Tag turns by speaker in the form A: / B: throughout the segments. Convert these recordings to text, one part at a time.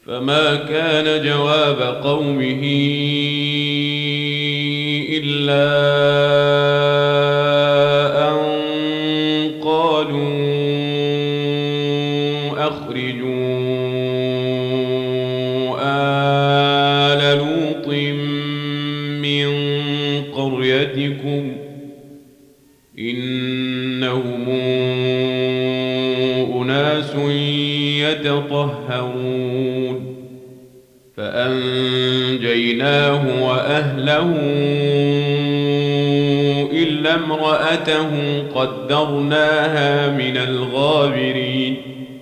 A: فما كان جواب قومه إلا أن قالوا أخرجوا آل لوط من قريتكم إنهم أناس يتطهرون فأنجيناه وأهله إلا امرأته قدرناها من الغابرين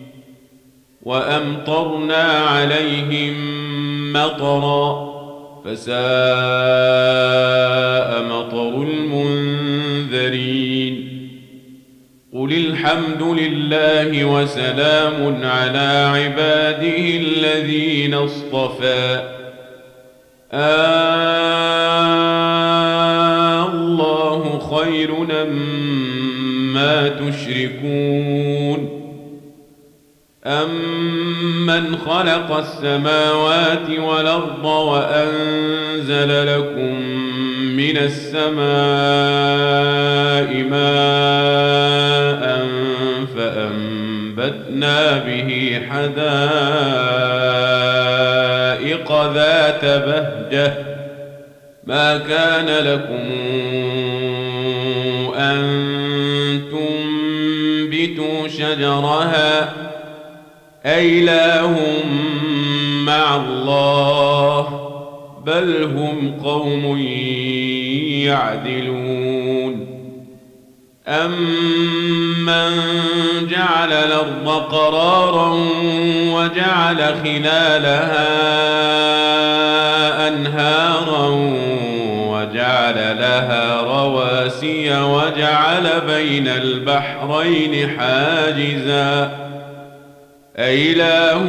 A: وأمطرنا عليهم مطرا فساء مطر المنذرين قل الحمد لله وسلام على عباده الذين اصطفى الله خير أما تشركون أمن خلق السماوات والأرض وأنزل لكم من السماء ماء فأنبتنا به حدائق ذات بهجة ما كان لكم أن تنبتوا شجرها أإله مع الله بل هم قوم يعدلون أمن جعل الأرض قرارا وجعل خلالها أنهارا وجعل لها رواسي وجعل بين البحرين حاجزا أإله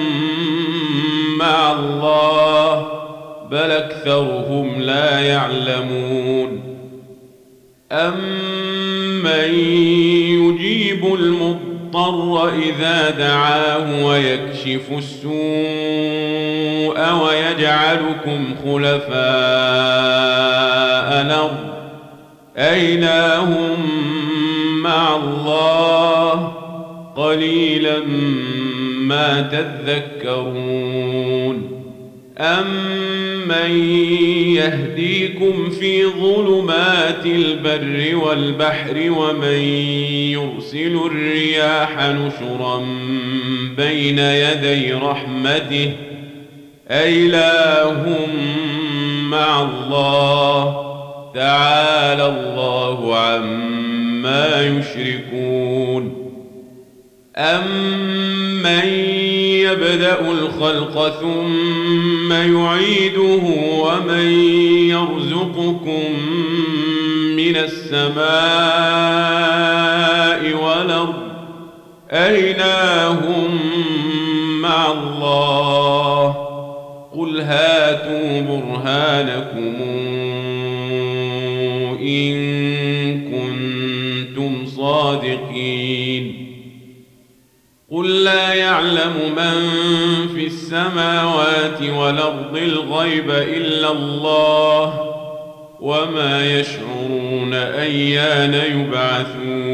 A: مع الله بل أكثرهم لا يعلمون أمن يجيب المضطر إذا دعاه ويكشف السوء ويجعلكم خلفاء الأرض أإله مع الله قليلا ما تذكرون أمن يهديكم في ظلمات البر والبحر ومن يرسل الرياح نشرا بين يدي رحمته أإله مع الله تعالى الله عما يشركون أمن يبدأ الخلق ثم يعيده ومن يرزقكم من السماء والأرض أإله مع الله قل هاتوا برهانكم إن كنتم صادقين قل لا يعلم من في السماوات والأرض الغيب إلا الله وما يشعرون أيان يبعثون